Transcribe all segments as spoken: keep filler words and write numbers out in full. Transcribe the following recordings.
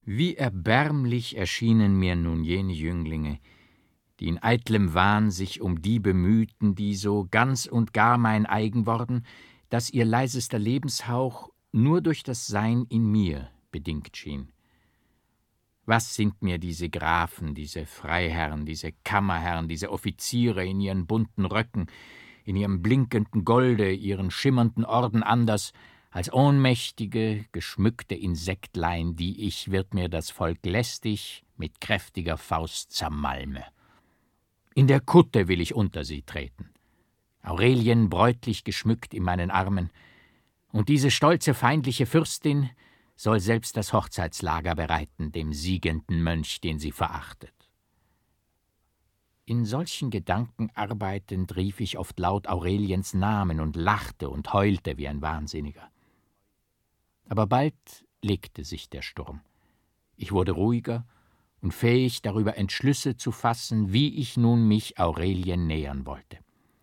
Wie erbärmlich erschienen mir nun jene Jünglinge, die in eitlem Wahn sich um die bemühten, die so ganz und gar mein eigen worden, dass ihr leisester Lebenshauch nur durch das Sein in mir bedingt schien. Was sind mir diese Grafen, diese Freiherren, diese Kammerherren, diese Offiziere in ihren bunten Röcken, in ihrem blinkenden Golde, ihren schimmernden Orden anders, als ohnmächtige, geschmückte Insektlein, die ich, wird mir das Volk lästig mit kräftiger Faust zermalme. In der Kutte will ich unter sie treten, Aurelien bräutlich geschmückt in meinen Armen, und diese stolze feindliche Fürstin soll selbst das Hochzeitslager bereiten, dem siegenden Mönch, den sie verachtet. In solchen Gedanken arbeitend rief ich oft laut Aureliens Namen und lachte und heulte wie ein Wahnsinniger. Aber bald legte sich der Sturm. Ich wurde ruhiger und fähig, darüber Entschlüsse zu fassen, wie ich nun mich Aurelien nähern wollte.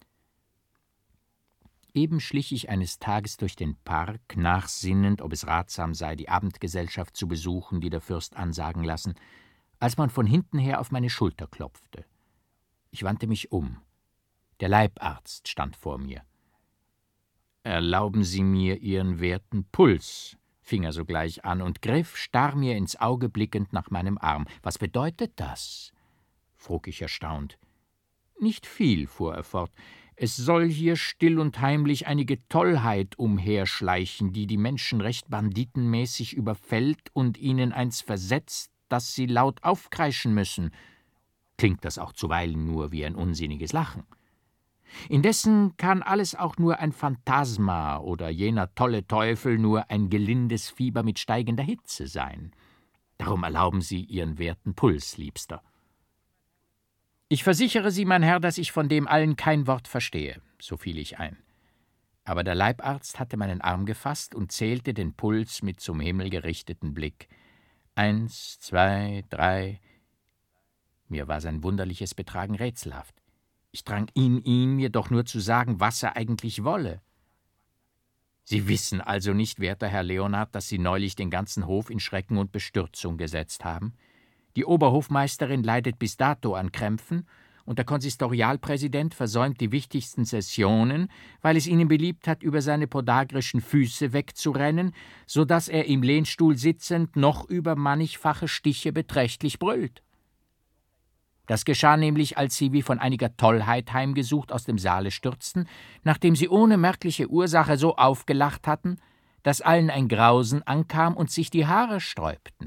Eben schlich ich eines Tages durch den Park, nachsinnend, ob es ratsam sei, die Abendgesellschaft zu besuchen, die der Fürst ansagen lassen, als man von hinten her auf meine Schulter klopfte. Ich wandte mich um. Der Leibarzt stand vor mir. »Erlauben Sie mir Ihren werten Puls«, fing er sogleich an und griff, starr mir ins Auge blickend, nach meinem Arm. »Was bedeutet das?« frug ich erstaunt. »Nicht viel«, fuhr er fort. »Es soll hier still und heimlich einige Tollheit umherschleichen, die die Menschen recht banditenmäßig überfällt und ihnen eins versetzt, dass sie laut aufkreischen müssen. Klingt das auch zuweilen nur wie ein unsinniges Lachen. Indessen kann alles auch nur ein Phantasma oder jener tolle Teufel nur ein gelindes Fieber mit steigender Hitze sein. Darum erlauben Sie Ihren werten Puls, Liebster.« »Ich versichere Sie, mein Herr, dass ich von dem allen kein Wort verstehe«, so fiel ich ein. Aber der Leibarzt hatte meinen Arm gefasst und zählte den Puls mit zum Himmel gerichteten Blick. Eins, zwei, drei. Mir war sein wunderliches Betragen rätselhaft. Ich drang in ihn, mir doch nur zu sagen, was er eigentlich wolle. »Sie wissen also nicht, werter Herr Leonard, dass Sie neulich den ganzen Hof in Schrecken und Bestürzung gesetzt haben? Die Oberhofmeisterin leidet bis dato an Krämpfen, und der Konsistorialpräsident versäumt die wichtigsten Sessionen, weil es ihnen beliebt hat, über seine podagrischen Füße wegzurennen, so daß er im Lehnstuhl sitzend noch über mannigfache Stiche beträchtlich brüllt. Das geschah nämlich, als sie wie von einiger Tollheit heimgesucht aus dem Saale stürzten, nachdem sie ohne merkliche Ursache so aufgelacht hatten, dass allen ein Grausen ankam und sich die Haare sträubten.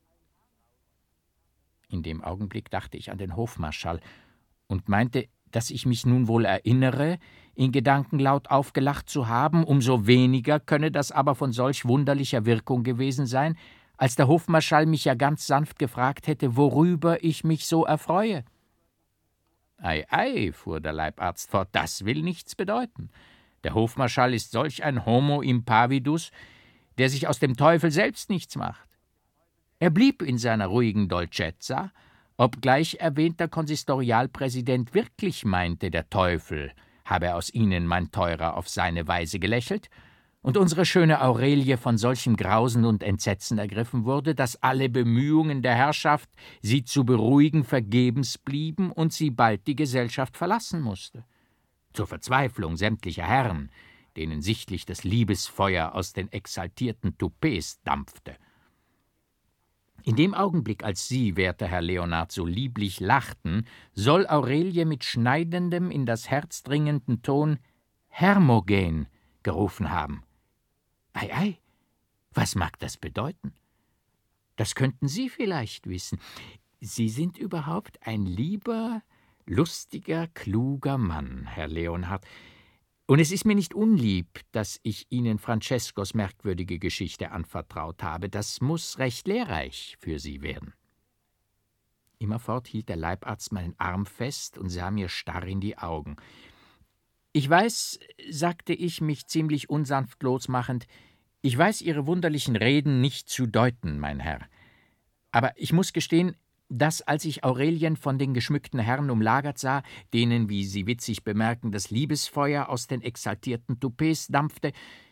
In dem Augenblick dachte ich an den Hofmarschall und meinte, dass ich mich nun wohl erinnere, in Gedanken laut aufgelacht zu haben, umso weniger könne das aber von solch wunderlicher Wirkung gewesen sein, als der Hofmarschall mich ja ganz sanft gefragt hätte, worüber ich mich so erfreue. »Ei, ei«, fuhr der Leibarzt fort, »das will nichts bedeuten. Der Hofmarschall ist solch ein Homo impavidus, der sich aus dem Teufel selbst nichts macht. Er blieb in seiner ruhigen Dolcezza, obgleich erwähnter Konsistorialpräsident wirklich meinte, der Teufel habe aus ihnen, mein Teurer, auf seine Weise gelächelt, und unsere schöne Aurelie von solchem Grausen und Entsetzen ergriffen wurde, dass alle Bemühungen der Herrschaft, sie zu beruhigen, vergebens blieben und sie bald die Gesellschaft verlassen musste. Zur Verzweiflung sämtlicher Herren, denen sichtlich das Liebesfeuer aus den exaltierten Toupets dampfte. In dem Augenblick, als Sie, werter Herr Leonard, so lieblich lachten, soll Aurelie mit schneidendem, in das Herz dringenden Ton »Hermogen« gerufen haben. Ei, ei, was mag das bedeuten? Das könnten Sie vielleicht wissen. Sie sind überhaupt ein lieber, lustiger, kluger Mann, Herr Leonhard. Und es ist mir nicht unlieb, dass ich Ihnen Franceskos merkwürdige Geschichte anvertraut habe. Das muß recht lehrreich für Sie werden.« Immerfort hielt der Leibarzt meinen Arm fest und sah mir starr in die Augen. »Ich weiß«, sagte ich, mich ziemlich unsanft losmachend, »ich weiß Ihre wunderlichen Reden nicht zu deuten, mein Herr. Aber ich muß gestehen, dass, als ich Aurelien von den geschmückten Herren umlagert sah, denen, wie Sie witzig bemerken, das Liebesfeuer aus den exaltierten Toupets dampfte,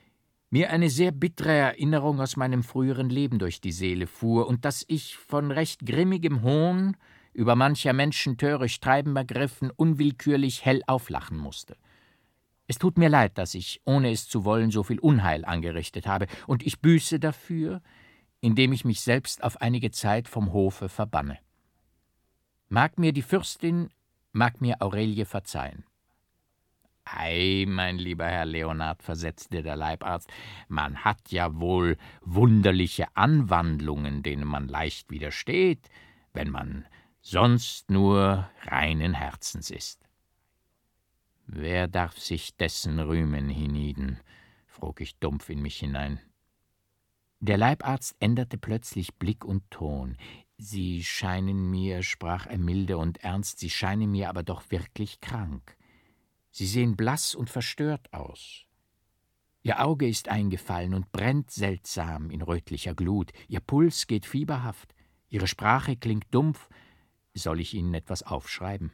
mir eine sehr bittere Erinnerung aus meinem früheren Leben durch die Seele fuhr und dass ich von recht grimmigem Hohn über mancher Menschen töricht Treiben ergriffen, unwillkürlich hell auflachen musste. Es tut mir leid, dass ich, ohne es zu wollen, so viel Unheil angerichtet habe, und ich büße dafür, indem ich mich selbst auf einige Zeit vom Hofe verbanne. Mag mir die Fürstin, mag mir Aurelie verzeihen. »Ei, mein lieber Herr Leonard«, versetzte der Leibarzt, »man hat ja wohl wunderliche Anwandlungen, denen man leicht widersteht, wenn man sonst nur reinen Herzens ist.« »Wer darf sich dessen rühmen hienieden?« frug ich dumpf in mich hinein. Der Leibarzt änderte plötzlich Blick und Ton. »Sie scheinen mir«, sprach er milde und ernst, »Sie scheinen mir aber doch wirklich krank. Sie sehen blass und verstört aus. Ihr Auge ist eingefallen und brennt seltsam in rötlicher Glut. Ihr Puls geht fieberhaft. Ihre Sprache klingt dumpf. Soll ich Ihnen etwas aufschreiben?«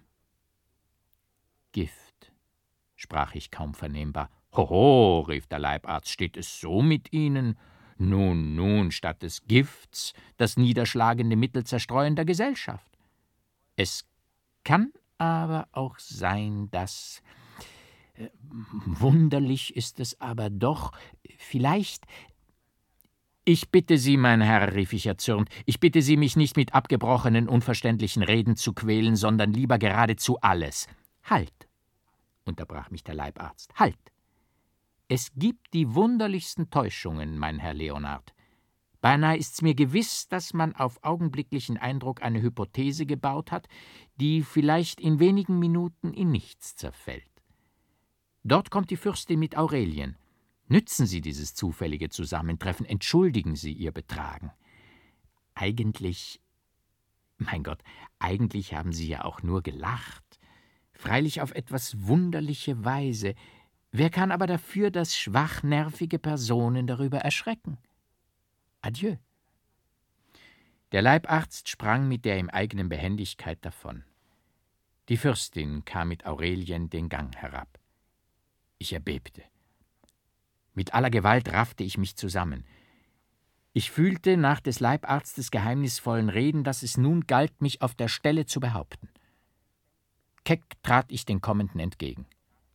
»Gift«, sprach ich kaum vernehmbar. »Hoho«, rief der Leibarzt, »steht es so mit Ihnen? Nun, nun, statt des Gifts das niederschlagende Mittel zerstreuender Gesellschaft. Es kann aber auch sein, dass... Wunderlich ist es aber doch, vielleicht... »Ich bitte Sie, mein Herr«, rief ich erzürnt, »ich bitte Sie, mich nicht mit abgebrochenen, unverständlichen Reden zu quälen, sondern lieber geradezu alles.« »Halt«, unterbrach mich der Leibarzt, »halt! Es gibt die wunderlichsten Täuschungen, mein Herr Leonard. Beinahe ist's mir gewiss, dass man auf augenblicklichen Eindruck eine Hypothese gebaut hat, die vielleicht in wenigen Minuten in nichts zerfällt. Dort kommt die Fürstin mit Aurelien. Nützen Sie dieses zufällige Zusammentreffen, entschuldigen Sie Ihr Betragen. Eigentlich, mein Gott, eigentlich haben Sie ja auch nur gelacht. Freilich auf etwas wunderliche Weise. Wer kann aber dafür, dass schwachnervige Personen darüber erschrecken? Adieu.« Der Leibarzt sprang mit der ihm eigenen Behendigkeit davon. Die Fürstin kam mit Aurelien den Gang herab. Ich erbebte. Mit aller Gewalt raffte ich mich zusammen. Ich fühlte nach des Leibarztes geheimnisvollen Reden, dass es nun galt, mich auf der Stelle zu behaupten. Keck trat ich den Kommenden entgegen.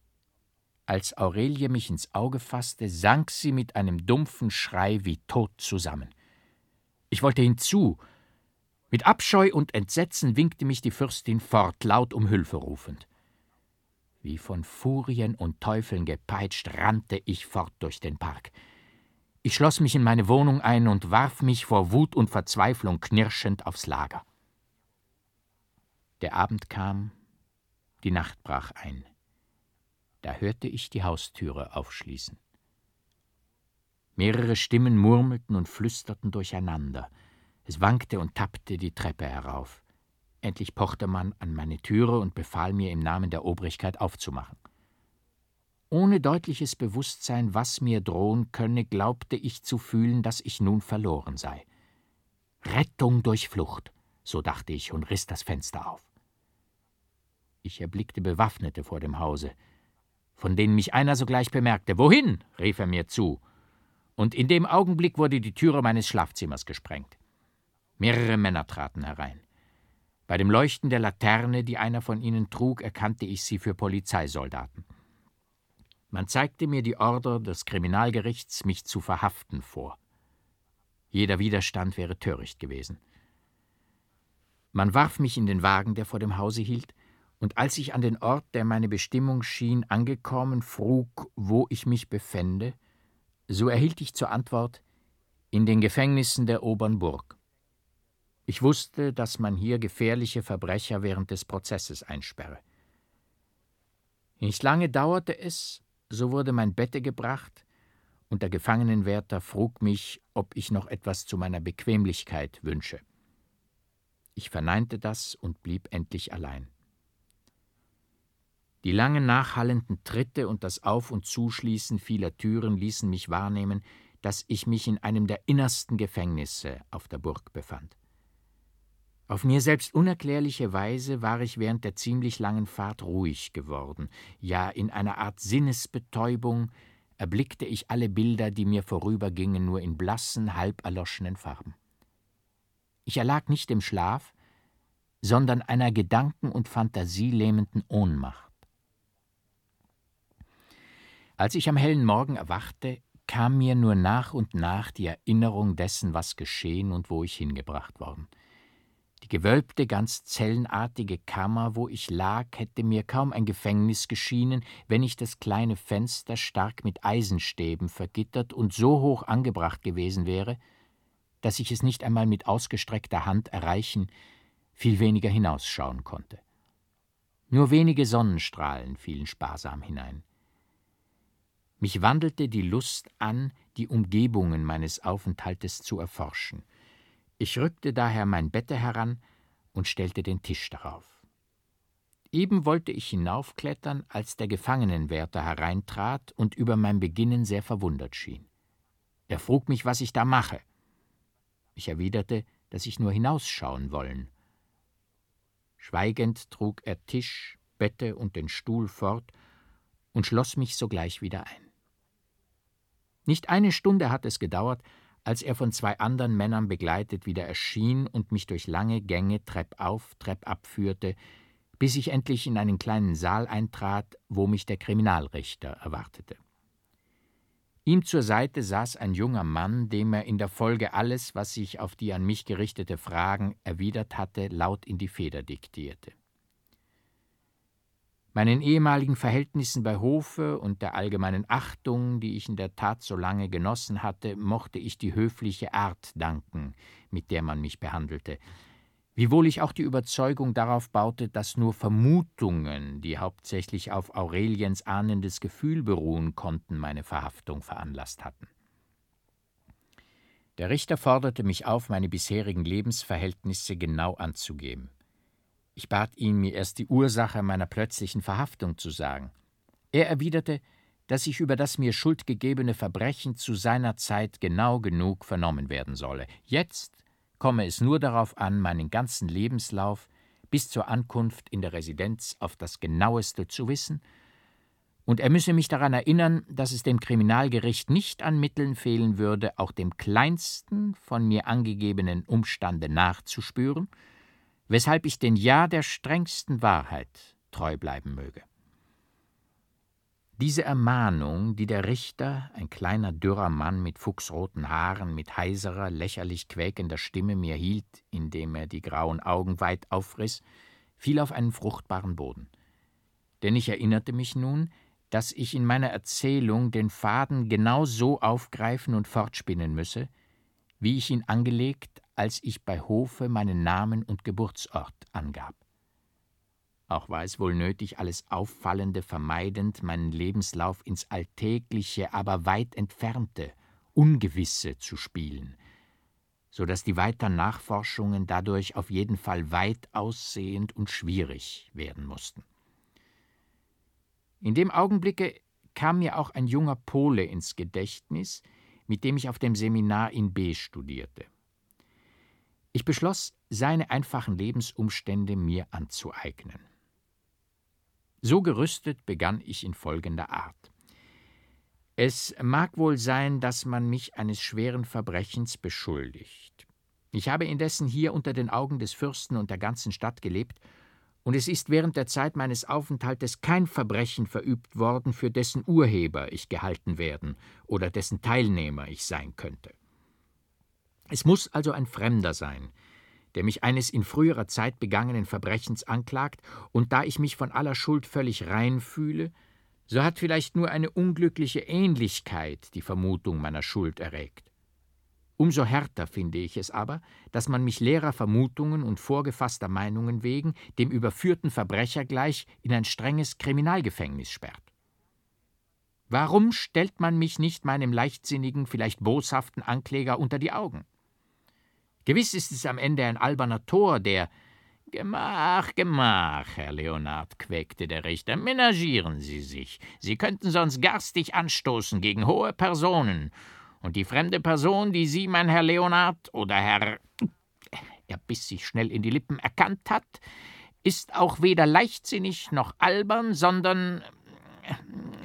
Als Aurelie mich ins Auge fasste, sank sie mit einem dumpfen Schrei wie tot zusammen. Ich wollte hinzu. Mit Abscheu und Entsetzen winkte mich die Fürstin fort, laut um Hilfe rufend. Wie von Furien und Teufeln gepeitscht, rannte ich fort durch den Park. Ich schloss mich in meine Wohnung ein und warf mich vor Wut und Verzweiflung knirschend aufs Lager. Der Abend kam, die Nacht brach ein. Da hörte ich die Haustüre aufschließen. Mehrere Stimmen murmelten und flüsterten durcheinander. Es wankte und tappte die Treppe herauf. Endlich pochte man an meine Türe und befahl mir, im Namen der Obrigkeit aufzumachen. Ohne deutliches Bewusstsein, was mir drohen könne, glaubte ich zu fühlen, dass ich nun verloren sei. Rettung durch Flucht, so dachte ich und riss das Fenster auf. Ich erblickte Bewaffnete vor dem Hause, von denen mich einer sogleich bemerkte. »Wohin?« rief er mir zu, und in dem Augenblick wurde die Türe meines Schlafzimmers gesprengt. Mehrere Männer traten herein. Bei dem Leuchten der Laterne, die einer von ihnen trug, erkannte ich sie für Polizeisoldaten. Man zeigte mir die Order des Kriminalgerichts, mich zu verhaften, vor. Jeder Widerstand wäre töricht gewesen. Man warf mich in den Wagen, der vor dem Hause hielt, und als ich an den Ort, der meine Bestimmung schien, angekommen, frug, wo ich mich befände, so erhielt ich zur Antwort: in den Gefängnissen der Obern Burg. Ich wusste, dass man hier gefährliche Verbrecher während des Prozesses einsperre. Nicht lange dauerte es, so wurde mein Bette gebracht, und der Gefangenenwärter frug mich, ob ich noch etwas zu meiner Bequemlichkeit wünsche. Ich verneinte das und blieb endlich allein. Die langen nachhallenden Tritte und das Auf- und Zuschließen vieler Türen ließen mich wahrnehmen, dass ich mich in einem der innersten Gefängnisse auf der Burg befand. Auf mir selbst unerklärliche Weise war ich während der ziemlich langen Fahrt ruhig geworden, ja in einer Art Sinnesbetäubung erblickte ich alle Bilder, die mir vorübergingen, nur in blassen, halb erloschenen Farben. Ich erlag nicht dem Schlaf, sondern einer gedanken- und fantasielähmenden Ohnmacht. Als ich am hellen Morgen erwachte, kam mir nur nach und nach die Erinnerung dessen, was geschehen und wo ich hingebracht worden. Die gewölbte, ganz zellenartige Kammer, wo ich lag, hätte mir kaum ein Gefängnis geschienen, wenn nicht das kleine Fenster stark mit Eisenstäben vergittert und so hoch angebracht gewesen wäre, dass ich es nicht einmal mit ausgestreckter Hand erreichen, viel weniger hinausschauen konnte. Nur wenige Sonnenstrahlen fielen sparsam hinein. Mich wandelte die Lust an, die Umgebungen meines Aufenthaltes zu erforschen. Ich rückte daher mein Bette heran und stellte den Tisch darauf. Eben wollte ich hinaufklettern, als der Gefangenenwärter hereintrat und über mein Beginnen sehr verwundert schien. Er frug mich, was ich da mache. Ich erwiderte, dass ich nur hinausschauen wollen. Schweigend trug er Tisch, Bette und den Stuhl fort und schloss mich sogleich wieder ein. Nicht eine Stunde hat es gedauert, als er von zwei anderen Männern begleitet wieder erschien und mich durch lange Gänge treppauf, treppab führte, bis ich endlich in einen kleinen Saal eintrat, wo mich der Kriminalrichter erwartete. Ihm zur Seite saß ein junger Mann, dem er in der Folge alles, was sich auf die an mich gerichtete Fragen erwidert hatte, laut in die Feder diktierte. Meinen ehemaligen Verhältnissen bei Hofe und der allgemeinen Achtung, die ich in der Tat so lange genossen hatte, mochte ich die höfliche Art danken, mit der man mich behandelte, wiewohl ich auch die Überzeugung darauf baute, dass nur Vermutungen, die hauptsächlich auf Aureliens ahnendes Gefühl beruhen konnten, meine Verhaftung veranlasst hatten. Der Richter forderte mich auf, meine bisherigen Lebensverhältnisse genau anzugeben. Ich bat ihn, mir erst die Ursache meiner plötzlichen Verhaftung zu sagen. Er erwiderte, dass ich über das mir schuldgegebene Verbrechen zu seiner Zeit genau genug vernommen werden solle. Jetzt komme es nur darauf an, meinen ganzen Lebenslauf bis zur Ankunft in der Residenz auf das Genaueste zu wissen, und er müsse mich daran erinnern, dass es dem Kriminalgericht nicht an Mitteln fehlen würde, auch dem kleinsten von mir angegebenen Umstande nachzuspüren, weshalb ich den Ja der strengsten Wahrheit treu bleiben möge. Diese Ermahnung, die der Richter, ein kleiner, dürrer Mann mit fuchsroten Haaren, mit heiserer, lächerlich quäkender Stimme mir hielt, indem er die grauen Augen weit aufriss, fiel auf einen fruchtbaren Boden. Denn ich erinnerte mich nun, dass ich in meiner Erzählung den Faden genau so aufgreifen und fortspinnen müsse, wie ich ihn angelegt, als ich bei Hofe meinen Namen und Geburtsort angab. Auch war es wohl nötig, alles Auffallende vermeidend, meinen Lebenslauf ins Alltägliche, aber weit Entfernte, Ungewisse zu spielen, so dass die weiteren Nachforschungen dadurch auf jeden Fall weit aussehend und schwierig werden mussten. In dem Augenblicke kam mir auch ein junger Pole ins Gedächtnis, mit dem ich auf dem Seminar in B studierte. Ich beschloss, seine einfachen Lebensumstände mir anzueignen. So gerüstet begann ich in folgender Art. Es mag wohl sein, dass man mich eines schweren Verbrechens beschuldigt. Ich habe indessen hier unter den Augen des Fürsten und der ganzen Stadt gelebt, und es ist während der Zeit meines Aufenthaltes kein Verbrechen verübt worden, für dessen Urheber ich gehalten werden oder dessen Teilnehmer ich sein könnte. Es muss also ein Fremder sein, der mich eines in früherer Zeit begangenen Verbrechens anklagt, und da ich mich von aller Schuld völlig rein fühle, so hat vielleicht nur eine unglückliche Ähnlichkeit die Vermutung meiner Schuld erregt. Umso härter finde ich es aber, dass man mich leerer Vermutungen und vorgefasster Meinungen wegen dem überführten Verbrecher gleich in ein strenges Kriminalgefängnis sperrt. Warum stellt man mich nicht meinem leichtsinnigen, vielleicht boshaften Ankläger unter die Augen? Gewiss ist es am Ende ein alberner Tor, der »Gemach, Gemach, Herr Leonard«, quäkte der Richter, »menagieren Sie sich. Sie könnten sonst garstig anstoßen gegen hohe Personen. Und die fremde Person, die Sie, mein Herr Leonard, oder Herr...« er biss sich schnell in die Lippen, »erkannt hat, ist auch weder leichtsinnig noch albern, sondern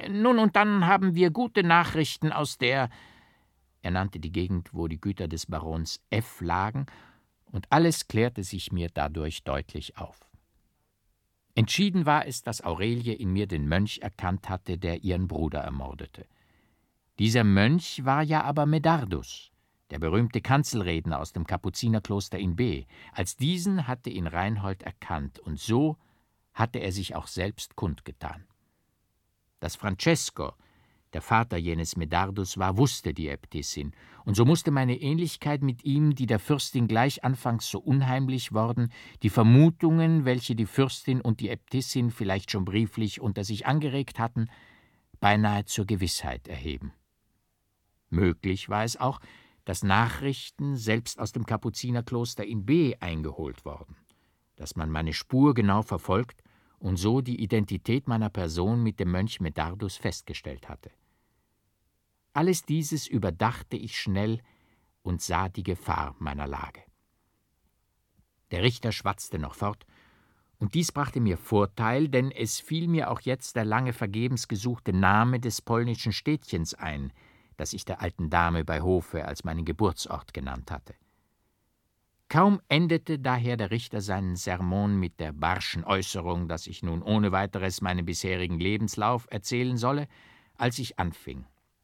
Nun und dann haben wir gute Nachrichten aus der…« Er nannte die Gegend, wo die Güter des Barons F. lagen, und alles klärte sich mir dadurch deutlich auf. Entschieden war es, dass Aurelie in mir den Mönch erkannt hatte, der ihren Bruder ermordete. Dieser Mönch war ja aber Medardus, der berühmte Kanzelredner aus dem Kapuzinerkloster in B. Als diesen hatte ihn Reinhold erkannt, und so hatte er sich auch selbst kundgetan. Dass Francesco der Vater jenes Medardus war, wusste die Äbtissin, und so musste meine Ähnlichkeit mit ihm, die der Fürstin gleich anfangs so unheimlich worden, die Vermutungen, welche die Fürstin und die Äbtissin vielleicht schon brieflich unter sich angeregt hatten, beinahe zur Gewissheit erheben. Möglich war es auch, dass Nachrichten selbst aus dem Kapuzinerkloster in B. eingeholt worden, dass man meine Spur genau verfolgt und so die Identität meiner Person mit dem Mönch Medardus festgestellt hatte. Alles dieses überdachte ich schnell und sah die Gefahr meiner Lage. Der Richter schwatzte noch fort, und dies brachte mir Vorteil, denn es fiel mir auch jetzt der lange vergebens gesuchte Name des polnischen Städtchens ein, das ich der alten Dame bei Hofe als meinen Geburtsort genannt hatte. Kaum endete daher der Richter seinen Sermon mit der barschen Äußerung, dass ich nun ohne weiteres meinen bisherigen Lebenslauf erzählen solle, als ich anfing.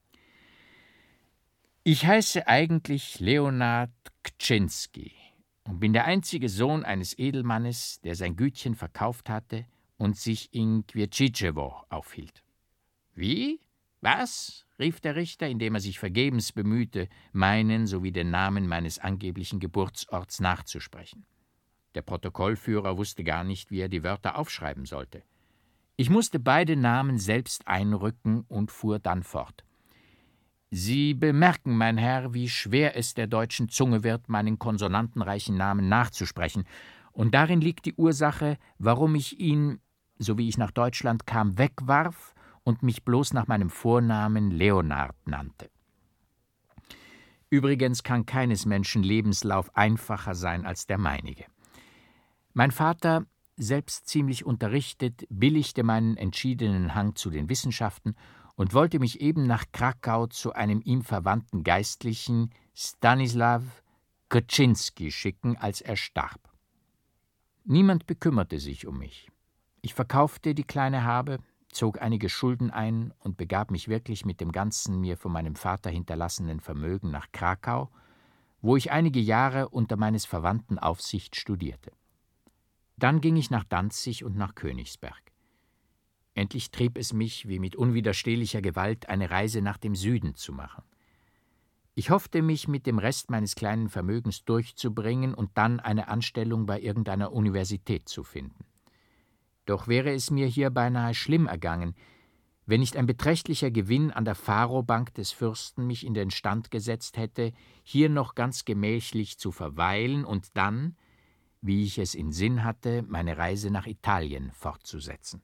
Ich heiße eigentlich Leonard Kczynski und bin der einzige Sohn eines Edelmannes, der sein Gütchen verkauft hatte und sich in Kwiecicewo aufhielt. »Wie? Was?« rief der Richter, indem er sich vergebens bemühte, meinen sowie den Namen meines angeblichen Geburtsorts nachzusprechen. Der Protokollführer wusste gar nicht, wie er die Wörter aufschreiben sollte. Ich musste beide Namen selbst einrücken und fuhr dann fort. »Sie bemerken, mein Herr, wie schwer es der deutschen Zunge wird, meinen konsonantenreichen Namen nachzusprechen, und darin liegt die Ursache, warum ich ihn, so wie ich nach Deutschland kam, wegwarf und mich bloß nach meinem Vornamen Leonard nannte. Übrigens kann keines Menschen Lebenslauf einfacher sein als der meinige. Mein Vater, selbst ziemlich unterrichtet, billigte meinen entschiedenen Hang zu den Wissenschaften und wollte mich eben nach Krakau zu einem ihm verwandten Geistlichen, Stanislaw Kczynski, schicken, als er starb. Niemand bekümmerte sich um mich. Ich verkaufte die kleine Habe, zog einige Schulden ein und begab mich wirklich mit dem ganzen mir von meinem Vater hinterlassenen Vermögen nach Krakau, wo ich einige Jahre unter meines Verwandten Aufsicht studierte. Dann ging ich nach Danzig und nach Königsberg. Endlich trieb es mich, wie mit unwiderstehlicher Gewalt, eine Reise nach dem Süden zu machen. Ich hoffte, mich mit dem Rest meines kleinen Vermögens durchzubringen und dann eine Anstellung bei irgendeiner Universität zu finden. Doch wäre es mir hier beinahe schlimm ergangen, wenn nicht ein beträchtlicher Gewinn an der Pharobank des Fürsten mich in den Stand gesetzt hätte, hier noch ganz gemächlich zu verweilen und dann, wie ich es in Sinn hatte, meine Reise nach Italien fortzusetzen.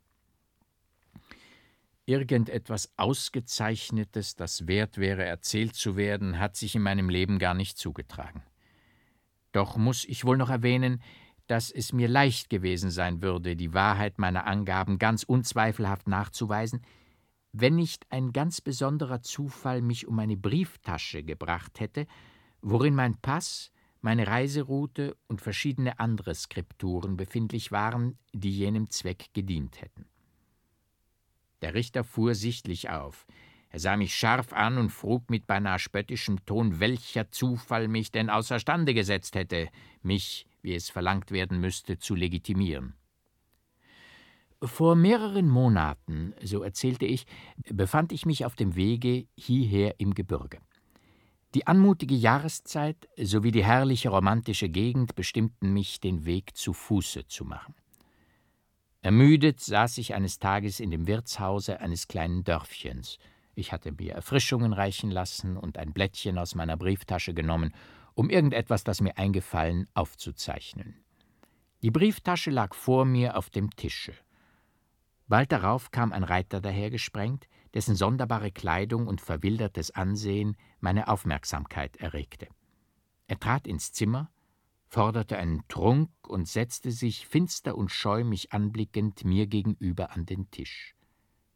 Irgendetwas Ausgezeichnetes, das wert wäre, erzählt zu werden, hat sich in meinem Leben gar nicht zugetragen. Doch muss ich wohl noch erwähnen, dass es mir leicht gewesen sein würde, die Wahrheit meiner Angaben ganz unzweifelhaft nachzuweisen, wenn nicht ein ganz besonderer Zufall mich um eine Brieftasche gebracht hätte, worin mein Pass, meine Reiseroute und verschiedene andere Skripturen befindlich waren, die jenem Zweck gedient hätten. Der Richter fuhr sichtlich auf. Er sah mich scharf an und frug mit beinahe spöttischem Ton, welcher Zufall mich denn außerstande gesetzt hätte, mich, wie es verlangt werden müsste, zu legitimieren. Vor mehreren Monaten, so erzählte ich, befand ich mich auf dem Wege hierher im Gebirge. Die anmutige Jahreszeit sowie die herrliche romantische Gegend bestimmten mich, den Weg zu Fuße zu machen. Ermüdet saß ich eines Tages in dem Wirtshause eines kleinen Dörfchens. Ich hatte mir Erfrischungen reichen lassen und ein Blättchen aus meiner Brieftasche genommen, um irgendetwas, das mir eingefallen, aufzuzeichnen. Die Brieftasche lag vor mir auf dem Tische. Bald darauf kam ein Reiter dahergesprengt, dessen sonderbare Kleidung und verwildertes Ansehen meine Aufmerksamkeit erregte. Er trat ins Zimmer, forderte einen Trunk und setzte sich, finster und scheu mich anblickend, mir gegenüber an den Tisch.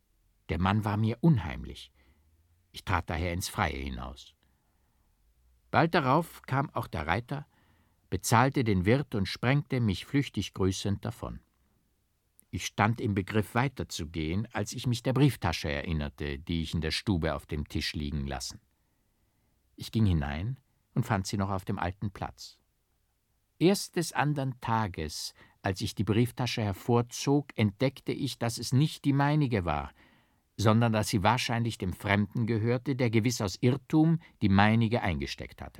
Der Mann war mir unheimlich. Ich trat daher ins Freie hinaus. Bald darauf kam auch der Reiter, bezahlte den Wirt und sprengte, mich flüchtig grüßend, davon. Ich stand im Begriff weiterzugehen, als ich mich der Brieftasche erinnerte, die ich in der Stube auf dem Tisch liegen lassen. Ich ging hinein und fand sie noch auf dem alten Platz. Erst des andern Tages, als ich die Brieftasche hervorzog, entdeckte ich, dass es nicht die meinige war, sondern dass sie wahrscheinlich dem Fremden gehörte, der gewiss aus Irrtum die meinige eingesteckt hatte.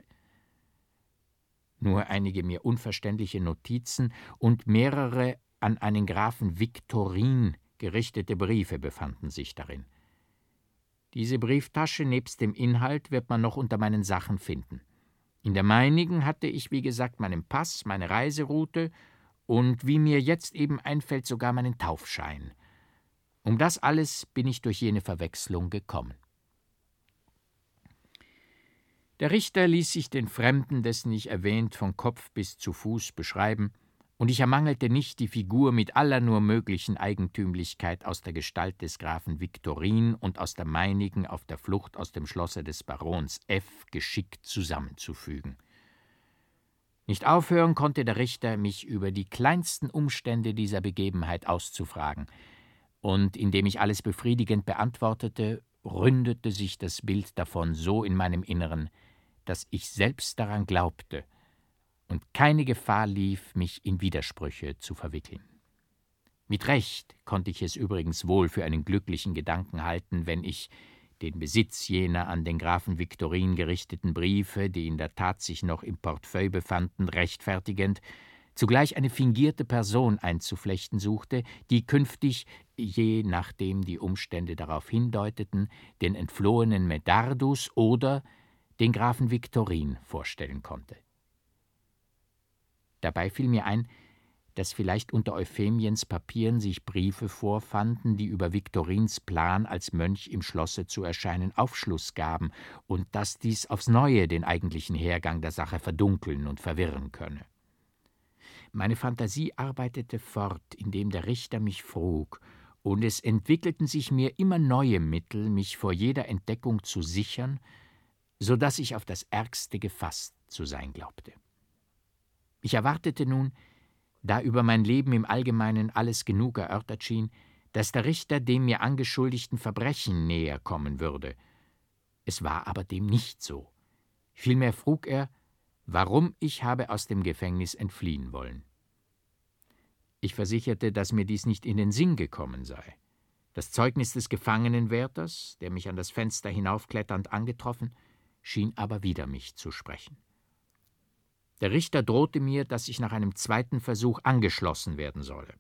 Nur einige mir unverständliche Notizen und mehrere an einen Grafen Viktorin gerichtete Briefe befanden sich darin. Diese Brieftasche nebst dem Inhalt wird man noch unter meinen Sachen finden. In der meinigen hatte ich, wie gesagt, meinen Pass, meine Reiseroute und, wie mir jetzt eben einfällt, sogar meinen Taufschein. Um das alles bin ich durch jene Verwechslung gekommen. Der Richter ließ sich den Fremden, dessen ich erwähnt, von Kopf bis zu Fuß beschreiben, und ich ermangelte nicht die Figur mit aller nur möglichen Eigentümlichkeit aus der Gestalt des Grafen Viktorin und aus der meinigen auf der Flucht aus dem Schlosse des Barons F. geschickt zusammenzufügen. Nicht aufhören konnte der Richter, mich über die kleinsten Umstände dieser Begebenheit auszufragen, und indem ich alles befriedigend beantwortete, ründete sich das Bild davon so in meinem Inneren, dass ich selbst daran glaubte und keine Gefahr lief, mich in Widersprüche zu verwickeln. Mit Recht konnte ich es übrigens wohl für einen glücklichen Gedanken halten, wenn ich den Besitz jener an den Grafen Viktorin gerichteten Briefe, die in der Tat sich noch im Portefeuille befanden, rechtfertigend, zugleich eine fingierte Person einzuflechten suchte, die künftig, je nachdem die Umstände darauf hindeuteten, den entflohenen Medardus oder den Grafen Viktorin vorstellen konnte. Dabei fiel mir ein, dass vielleicht unter Euphemiens Papieren sich Briefe vorfanden, die über Viktorins Plan, als Mönch im Schlosse zu erscheinen, Aufschluss gaben und dass dies aufs Neue den eigentlichen Hergang der Sache verdunkeln und verwirren könne. Meine Fantasie arbeitete fort, indem der Richter mich frug, und es entwickelten sich mir immer neue Mittel, mich vor jeder Entdeckung zu sichern, so dass ich auf das Ärgste gefasst zu sein glaubte. Ich erwartete nun, da über mein Leben im Allgemeinen alles genug erörtert schien, dass der Richter dem mir angeschuldigten Verbrechen näher kommen würde. Es war aber dem nicht so. Vielmehr frug er, warum ich habe aus dem Gefängnis entfliehen wollen. Ich versicherte, dass mir dies nicht in den Sinn gekommen sei. Das Zeugnis des Gefangenenwärters, der mich an das Fenster hinaufkletternd angetroffen, schien aber wider mich zu sprechen. Der Richter drohte mir, dass ich nach einem zweiten Versuch angeschlossen werden solle.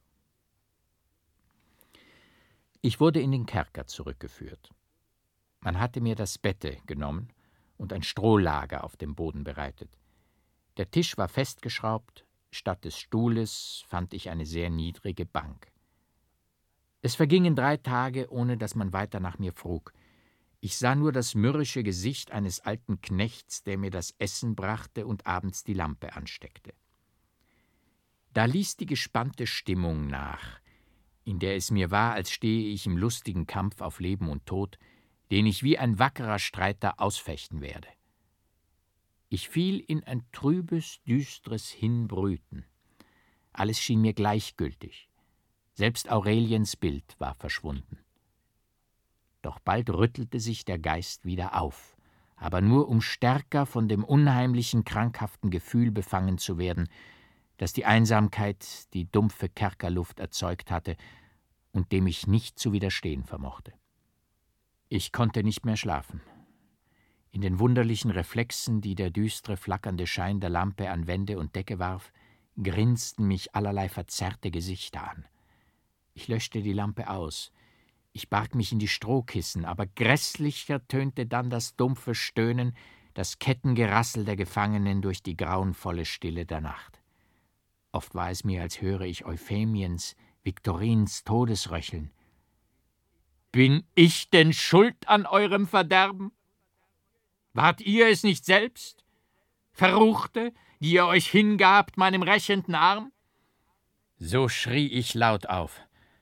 Ich wurde in den Kerker zurückgeführt. Man hatte mir das Bette genommen und ein Strohlager auf dem Boden bereitet. Der Tisch war festgeschraubt, statt des Stuhles fand ich eine sehr niedrige Bank. Es vergingen drei Tage, ohne dass man weiter nach mir frug. Ich sah nur das mürrische Gesicht eines alten Knechts, der mir das Essen brachte und abends die Lampe ansteckte. Da ließ die gespannte Stimmung nach, in der es mir war, als stehe ich im lustigen Kampf auf Leben und Tod, den ich wie ein wackerer Streiter ausfechten werde. Ich fiel in ein trübes, düstres Hinbrüten. Alles schien mir gleichgültig. Selbst Aureliens Bild war verschwunden. Doch bald rüttelte sich der Geist wieder auf, aber nur um stärker von dem unheimlichen, krankhaften Gefühl befangen zu werden, das die Einsamkeit, die dumpfe Kerkerluft erzeugt hatte und dem ich nicht zu widerstehen vermochte. Ich konnte nicht mehr schlafen. In den wunderlichen Reflexen, die der düstere, flackernde Schein der Lampe an Wände und Decke warf, grinsten mich allerlei verzerrte Gesichter an. Ich löschte die Lampe aus. Ich barg mich in die Strohkissen, aber grässlicher tönte dann das dumpfe Stöhnen, das Kettengerassel der Gefangenen durch die grauenvolle Stille der Nacht. Oft war es mir, als höre ich Euphemiens, Viktorins Todesröcheln. »Bin ich denn schuld an eurem Verderben? Wart ihr es nicht selbst, Verruchte, die ihr euch hingabt meinem rächenden Arm?« So schrie ich laut auf.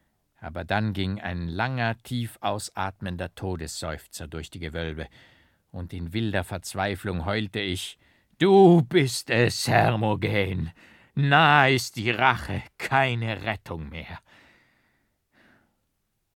Aber dann ging ein langer, tief ausatmender Todesseufzer durch die Gewölbe, und in wilder Verzweiflung heulte ich: »Du bist es, Hermogen! Nah ist die Rache, keine Rettung mehr.